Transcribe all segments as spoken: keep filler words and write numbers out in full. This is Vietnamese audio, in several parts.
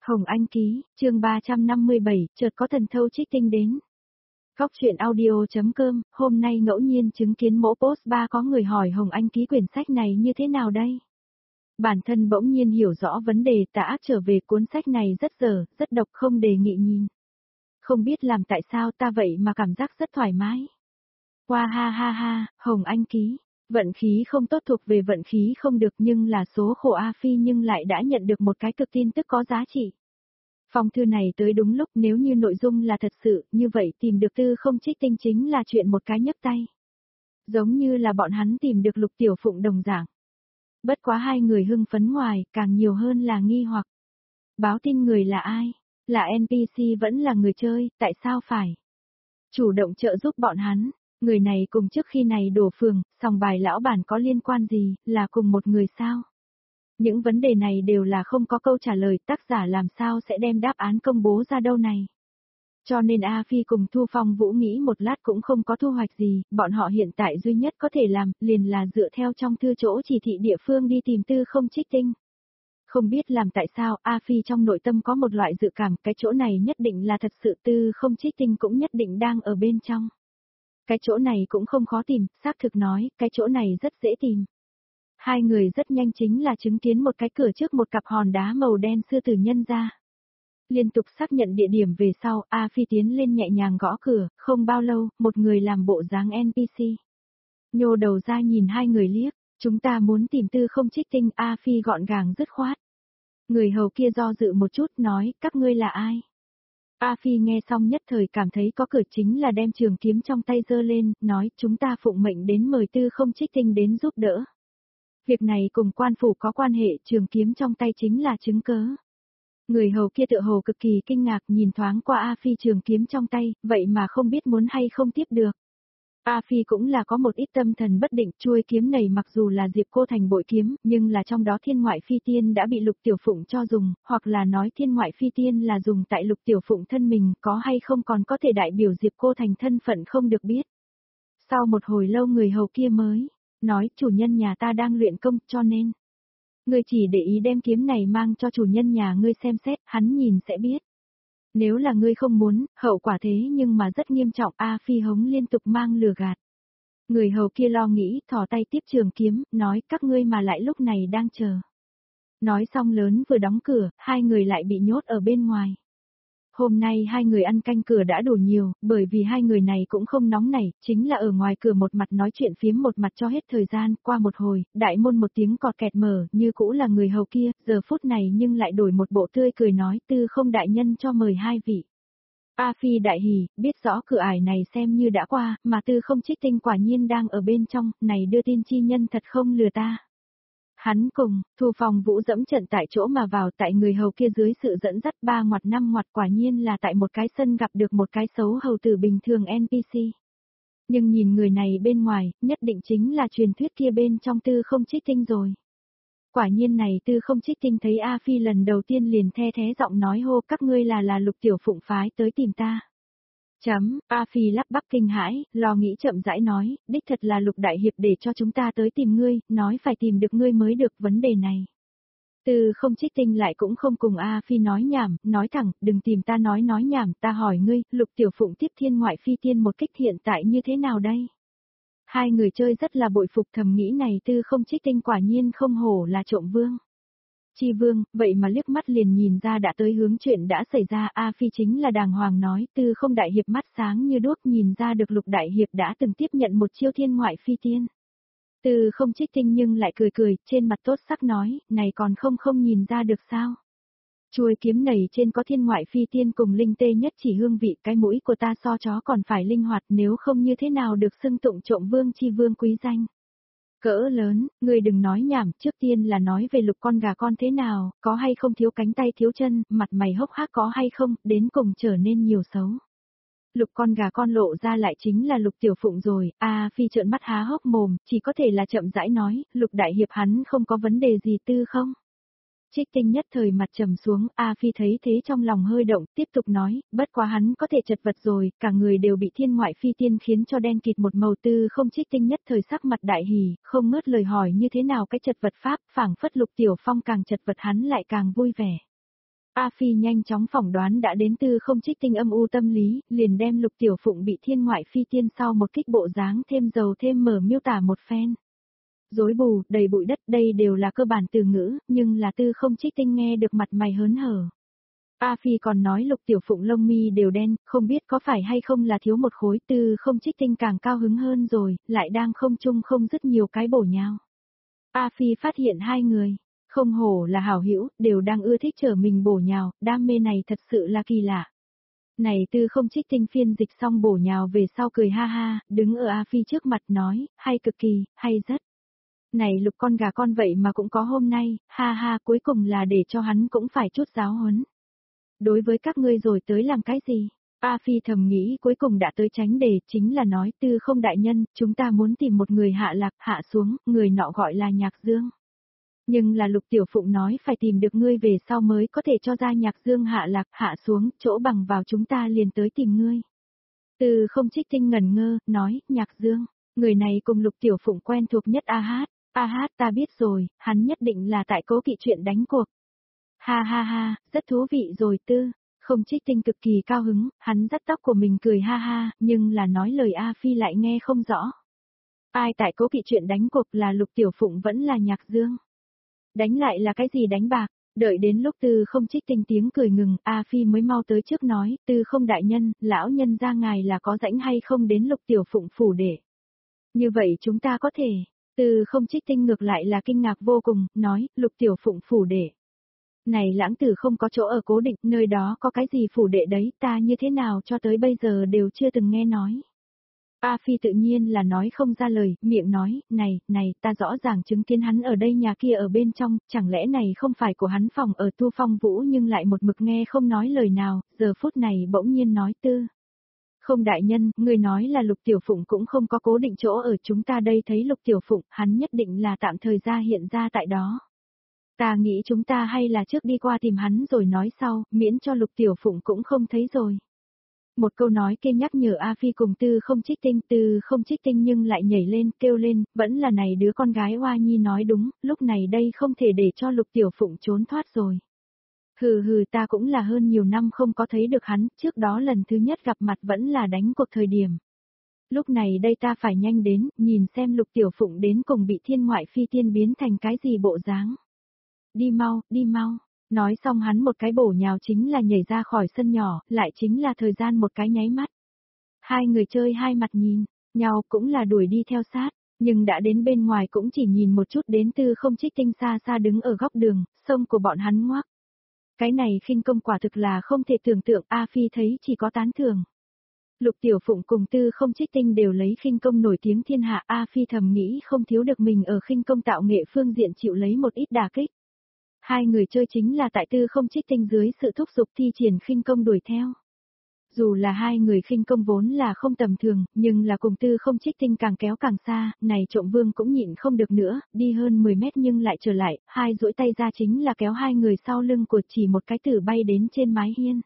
Hồng Anh ký, chương ba trăm năm mươi bảy, chợt có thần thâu trích tinh đến. Góc truyện audio.com, hôm nay ngẫu nhiên chứng kiến mẫu post ba có người hỏi Hồng Anh ký quyển sách này như thế nào đây? Bản thân bỗng nhiên hiểu rõ vấn đề ta áp trở về cuốn sách này rất dở, rất độc không đề nghị nhìn. Không biết làm tại sao ta vậy mà cảm giác rất thoải mái. Qua ha ha ha, Hồng Anh ký. Vận khí không tốt thuộc về vận khí không được nhưng là số khổ A Phi nhưng lại đã nhận được một cái cực tin tức có giá trị. Phong thư này tới đúng lúc nếu như nội dung là thật sự, như vậy tìm được tư không trích tinh chính là chuyện một cái nhấc tay. Giống như là bọn hắn tìm được Lục Tiểu Phụng đồng dạng. Bất quá hai người hưng phấn ngoài, càng nhiều hơn là nghi hoặc. Báo tin người là ai? Là en pê xê vẫn là người chơi, tại sao phải chủ động trợ giúp bọn hắn? Người này cùng trước khi này đổ phường, sòng bài lão bản có liên quan gì, là cùng một người sao? Những vấn đề này đều là không có câu trả lời, tác giả làm sao sẽ đem đáp án công bố ra đâu này. Cho nên A Phi cùng Thu Phong Vũ nghĩ một lát cũng không có thu hoạch gì, bọn họ hiện tại duy nhất có thể làm, liền là dựa theo trong thư chỗ chỉ thị địa phương đi tìm tư không trích tinh. Không biết làm tại sao, A Phi trong nội tâm có một loại dự cảm, cái chỗ này nhất định là thật sự tư không trích tinh cũng nhất định đang ở bên trong. Cái chỗ này cũng không khó tìm, xác thực nói, cái chỗ này rất dễ tìm. Hai người rất nhanh chính là chứng kiến một cái cửa trước một cặp hòn đá màu đen sư tử nhân ra. Liên tục xác nhận địa điểm về sau, A Phi tiến lên nhẹ nhàng gõ cửa, không bao lâu, một người làm bộ dáng en pê xê. Nhô đầu ra nhìn hai người liếc, chúng ta muốn tìm tư không trích tinh, A Phi gọn gàng dứt khoát. Người hầu kia do dự một chút nói, các ngươi là ai? A Phi nghe xong nhất thời cảm thấy có cửa chính là đem trường kiếm trong tay giơ lên, nói chúng ta phụng mệnh đến mời tư không trích tinh đến giúp đỡ. Việc này cùng quan phủ có quan hệ, trường kiếm trong tay chính là chứng cớ. Người hầu kia tựa hồ cực kỳ kinh ngạc nhìn thoáng qua A Phi trường kiếm trong tay, vậy mà không biết muốn hay không tiếp được. A Phi cũng là có một ít tâm thần bất định, chuôi kiếm này mặc dù là Diệp Cô Thành bội kiếm, nhưng là trong đó thiên ngoại phi tiên đã bị Lục Tiểu Phụng cho dùng, hoặc là nói thiên ngoại phi tiên là dùng tại Lục Tiểu Phụng thân mình, có hay không còn có thể đại biểu Diệp Cô Thành thân phận không được biết. Sau một hồi lâu người hầu kia mới nói, chủ nhân nhà ta đang luyện công, cho nên ngươi chỉ để ý đem kiếm này mang cho chủ nhân nhà ngươi xem xét, hắn nhìn sẽ biết. Nếu là ngươi không muốn, hậu quả thế nhưng mà rất nghiêm trọng, A Phi hống liên tục mang lừa gạt. Người hầu kia lo nghĩ, thò tay tiếp trường kiếm, nói các ngươi mà lại lúc này đang chờ. Nói xong lớn vừa đóng cửa, hai người lại bị nhốt ở bên ngoài. Hôm nay hai người ăn canh cửa đã đủ nhiều, bởi vì hai người này cũng không nóng nảy, chính là ở ngoài cửa một mặt nói chuyện phiếm một mặt cho hết thời gian, qua một hồi, đại môn một tiếng cọt kẹt mở, như cũ là người hầu kia, giờ phút này nhưng lại đổi một bộ tươi cười nói, tư không đại nhân cho mời hai vị. A Phi đại hỉ, biết rõ cửa ải này xem như đã qua, mà tư không trích tinh quả nhiên đang ở bên trong, này đưa tin chi nhân thật không lừa ta. Hắn cùng, Thu Phong Vũ dẫm trận tại chỗ mà vào tại người hầu kia dưới sự dẫn dắt ba ngoặt năm ngoặt quả nhiên là tại một cái sân gặp được một cái xấu hầu tử bình thường en pê xê. Nhưng nhìn người này bên ngoài, nhất định chính là truyền thuyết kia bên trong tư không trích tinh rồi. Quả nhiên này tư không trích tinh thấy A Phi lần đầu tiên liền the thế giọng nói hô các ngươi là là Lục Tiểu Phụng phái tới tìm ta. Chấm, A Phi lắp bắp kinh hãi, lo nghĩ chậm rãi nói, đích thật là Lục Đại Hiệp để cho chúng ta tới tìm ngươi, nói phải tìm được ngươi mới được vấn đề này. Tư không trích tinh lại cũng không cùng A Phi nói nhảm, nói thẳng, đừng tìm ta nói nói nhảm, ta hỏi ngươi, Lục Tiểu Phụng tiếp thiên ngoại phi tiên một kích hiện tại như thế nào đây? Hai người chơi rất là bội phục thầm nghĩ này tư không trích tinh quả nhiên không hổ là trộm vương. Chi vương, vậy mà liếc mắt liền nhìn ra đã tới hướng chuyện đã xảy ra, A Phi chính là đàng hoàng nói, tư không đại hiệp mắt sáng như đuốc nhìn ra được Lục đại hiệp đã từng tiếp nhận một chiêu thiên ngoại phi tiên. Tư không trích tinh nhưng lại cười cười, trên mặt tốt sắc nói, này còn không không nhìn ra được sao. Chuôi kiếm này trên có thiên ngoại phi tiên cùng linh tê nhất chỉ hương vị, cái mũi của ta so chó còn phải linh hoạt, nếu không như thế nào được xưng tụng trộm vương chi vương quý danh. Cỡ lớn, ngươi đừng nói nhảm, trước tiên là nói về Lục con gà con thế nào, có hay không thiếu cánh tay thiếu chân, mặt mày hốc hác có hay không, đến cùng trở nên nhiều xấu. Lục con gà con lộ ra lại chính là Lục Tiểu Phụng rồi, A Phi trợn mắt há hốc mồm, chỉ có thể là chậm rãi nói, Lục đại hiệp hắn không có vấn đề gì tư không? Trích tinh nhất thời mặt trầm xuống, A Phi thấy thế trong lòng hơi động, tiếp tục nói, bất quá hắn có thể chật vật rồi, cả người đều bị thiên ngoại phi tiên khiến cho đen kịt một màu tư không trích tinh nhất thời sắc mặt đại hỉ, không ngớt lời hỏi như thế nào cái chật vật pháp, phảng phất Lục Tiểu Phong càng chật vật hắn lại càng vui vẻ. A Phi nhanh chóng phỏng đoán đã đến Tư Không Trích Tinh âm u tâm lý, liền đem Lục Tiểu Phụng bị thiên ngoại phi tiên sau một kích bộ dáng thêm dầu thêm mỡ miêu tả một phen. Rối bù, đầy bụi đất, đây đều là cơ bản từ ngữ, nhưng là Tư Không Trích Tinh nghe được mặt mày hớn hở. A Phi còn nói Lục Tiểu Phụng lông mi đều đen, không biết có phải hay không là thiếu một khối. Tư Không Trích Tinh càng cao hứng hơn rồi, lại đang không chung không dứt nhiều cái bổ nhào. A Phi phát hiện hai người, không hổ là hảo hữu, đều đang ưa thích trở mình bổ nhào, đam mê này thật sự là kỳ lạ. Này Tư Không Trích Tinh phiên dịch xong bổ nhào về sau cười ha ha, đứng ở A Phi trước mặt nói, hay cực kỳ, hay rất. Này Lục con gà con vậy mà cũng có hôm nay, ha ha, cuối cùng là để cho hắn cũng phải chút giáo huấn. Đối với các ngươi rồi tới làm cái gì? A Phi thầm nghĩ cuối cùng đã tới tránh đề, chính là nói Tư Không đại nhân, chúng ta muốn tìm một người hạ lạc, hạ xuống, người nọ gọi là Nhạc Dương. Nhưng là Lục Tiểu Phụng nói phải tìm được ngươi về sau mới có thể cho ra Nhạc Dương hạ lạc, hạ xuống, chỗ bằng vào chúng ta liền tới tìm ngươi. Tư Không Trích Tinh ngẩn ngơ, nói, Nhạc Dương, người này cùng Lục Tiểu Phụng quen thuộc nhất A Hát, A Hát ta biết rồi, hắn nhất định là tại cố kỵ chuyện đánh cuộc. Ha ha ha, rất thú vị rồi Tư. Không Trích Tinh cực kỳ cao hứng, hắn dắt tóc của mình cười ha ha, nhưng là nói lời A Phi lại nghe không rõ. Ai tại cố kỵ chuyện đánh cuộc là Lục Tiểu Phụng vẫn là Nhạc Dương. Đánh lại là cái gì đánh bạc, đợi đến lúc Tư Không Trích Tinh tiếng cười ngừng, A Phi mới mau tới trước nói, Tư Không đại nhân, lão nhân ra ngài là có rảnh hay không đến Lục Tiểu Phụng phủ để. Như vậy chúng ta có thể, Tư Không Trích Tinh ngược lại là kinh ngạc vô cùng, nói, Lục Tiểu Phụng phủ để. Này lãng tử không có chỗ ở cố định, nơi đó có cái gì phủ đệ đấy, ta như thế nào cho tới bây giờ đều chưa từng nghe nói. A Phi tự nhiên là nói không ra lời, miệng nói, này, này, ta rõ ràng chứng kiến hắn ở đây nhà kia ở bên trong, chẳng lẽ này không phải của hắn phòng ở Tu Phong Vũ nhưng lại một mực nghe không nói lời nào, giờ phút này bỗng nhiên nói Tư. Không đại nhân, người nói là Lục Tiểu Phụng cũng không có cố định chỗ ở chúng ta đây thấy Lục Tiểu Phụng, hắn nhất định là tạm thời ra hiện ra tại đó. Ta nghĩ chúng ta hay là trước đi qua tìm hắn rồi nói sau, miễn cho Lục Tiểu Phụng cũng không thấy rồi. Một câu nói kia nhắc nhở A Phi cùng Tư Không Trích Tinh, Tư Không Trích Tinh nhưng lại nhảy lên, kêu lên, vẫn là này đứa con gái Hoa Nhi nói đúng, lúc này đây không thể để cho Lục Tiểu Phụng trốn thoát rồi. Hừ hừ ta cũng là hơn nhiều năm không có thấy được hắn, trước đó lần thứ nhất gặp mặt vẫn là đánh cuộc thời điểm. Lúc này đây ta phải nhanh đến, nhìn xem Lục Tiểu Phụng đến cùng bị thiên ngoại phi tiên biến thành cái gì bộ dáng. Đi mau, đi mau. Nói xong hắn một cái bổ nhào chính là nhảy ra khỏi sân nhỏ, lại chính là thời gian một cái nháy mắt. Hai người chơi hai mặt nhìn, nhau cũng là đuổi đi theo sát, nhưng đã đến bên ngoài cũng chỉ nhìn một chút đến Tư Không Trích Tinh xa xa đứng ở góc đường, sông của bọn hắn ngoác. Cái này khinh công quả thực là không thể tưởng tượng, A Phi thấy chỉ có tán thưởng. Lục Tiểu Phụng cùng Tư Không Trích Tinh đều lấy khinh công nổi tiếng thiên hạ, A Phi thầm nghĩ không thiếu được mình ở khinh công tạo nghệ phương diện chịu lấy một ít đả kích. Hai người chơi chính là tại Tư Không Trích Tinh dưới sự thúc giục thi triển khinh công đuổi theo. Dù là hai người khinh công vốn là không tầm thường, nhưng là cùng Tư Không Trích Tinh càng kéo càng xa, này Trộm Vương cũng nhịn không được nữa, đi hơn mười mét nhưng lại trở lại, hai duỗi tay ra chính là kéo hai người sau lưng của chỉ một cái tử bay đến trên mái hiên.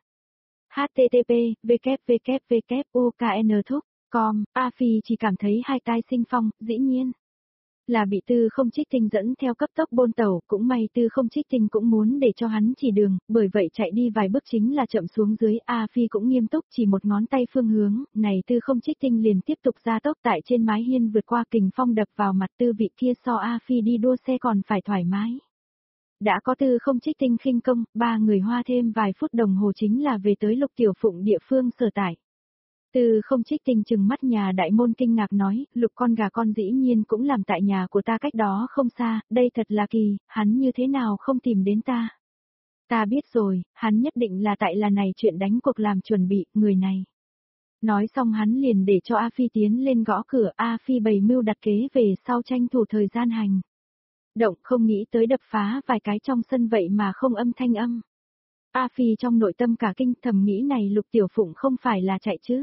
H T T P, W W W, U K N thúc, com, A Phi chỉ cảm thấy hai tai sinh phong, dĩ nhiên. Là bị Tư Không Trích Tinh dẫn theo cấp tốc bôn tàu, cũng may Tư Không Trích Tinh cũng muốn để cho hắn chỉ đường, bởi vậy chạy đi vài bước chính là chậm xuống dưới, A Phi cũng nghiêm túc chỉ một ngón tay phương hướng, này Tư Không Trích Tinh liền tiếp tục ra tốc tại trên mái hiên vượt qua kình phong đập vào mặt tư vị kia so A Phi đi đua xe còn phải thoải mái. Đã có Tư Không Trích Tinh khinh công, ba người hoa thêm vài phút đồng hồ chính là về tới Lục Tiểu Phụng địa phương sở tại. Tư Không Trích Tinh chừng mắt nhà đại môn kinh ngạc nói, Lục con gà con dĩ nhiên cũng làm tại nhà của ta cách đó không xa, đây thật là kỳ, hắn như thế nào không tìm đến ta. Ta biết rồi, hắn nhất định là tại là này chuyện đánh cuộc làm chuẩn bị, người này. Nói xong hắn liền để cho A Phi tiến lên gõ cửa, A Phi bày mưu đặt kế về sau tranh thủ thời gian hành. Động không nghĩ tới đập phá vài cái trong sân vậy mà không âm thanh âm. A Phi trong nội tâm cả kinh thầm nghĩ này Lục Tiểu Phụng không phải là chạy chứ.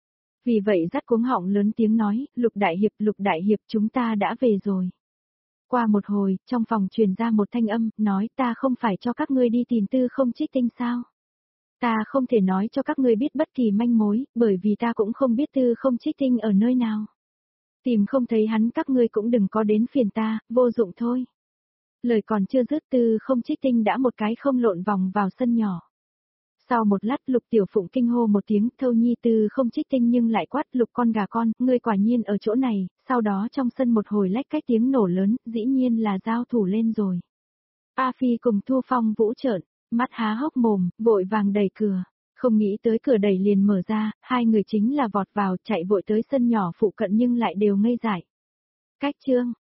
Vì vậy dắt cuống họng lớn tiếng nói, Lục Đại Hiệp, Lục Đại Hiệp chúng ta đã về rồi. Qua một hồi, trong phòng truyền ra một thanh âm, nói ta không phải cho các ngươi đi tìm Tư Không Trích Tinh sao. Ta không thể nói cho các ngươi biết bất kỳ manh mối, bởi vì ta cũng không biết Tư Không Trích Tinh ở nơi nào. Tìm không thấy hắn các ngươi cũng đừng có đến phiền ta, vô dụng thôi. Lời còn chưa dứt Tư Không Trích Tinh đã một cái không lộn vòng vào sân nhỏ. Sau một lát Lục Tiểu Phụng kinh hô một tiếng, Thâu Nhi. Tư Không Trích Tinh nhưng lại quát, Lục con gà con, ngươi quả nhiên ở chỗ này. Sau đó trong sân một hồi lách cách tiếng nổ lớn, dĩ nhiên là giao thủ lên rồi. A Phi cùng Thu Phong Vũ trợn mắt há hốc mồm, vội vàng đẩy cửa. Không nghĩ tới cửa đẩy liền mở ra, hai người chính là vọt vào, chạy vội tới sân nhỏ phụ cận nhưng lại đều ngây dại. Cách chương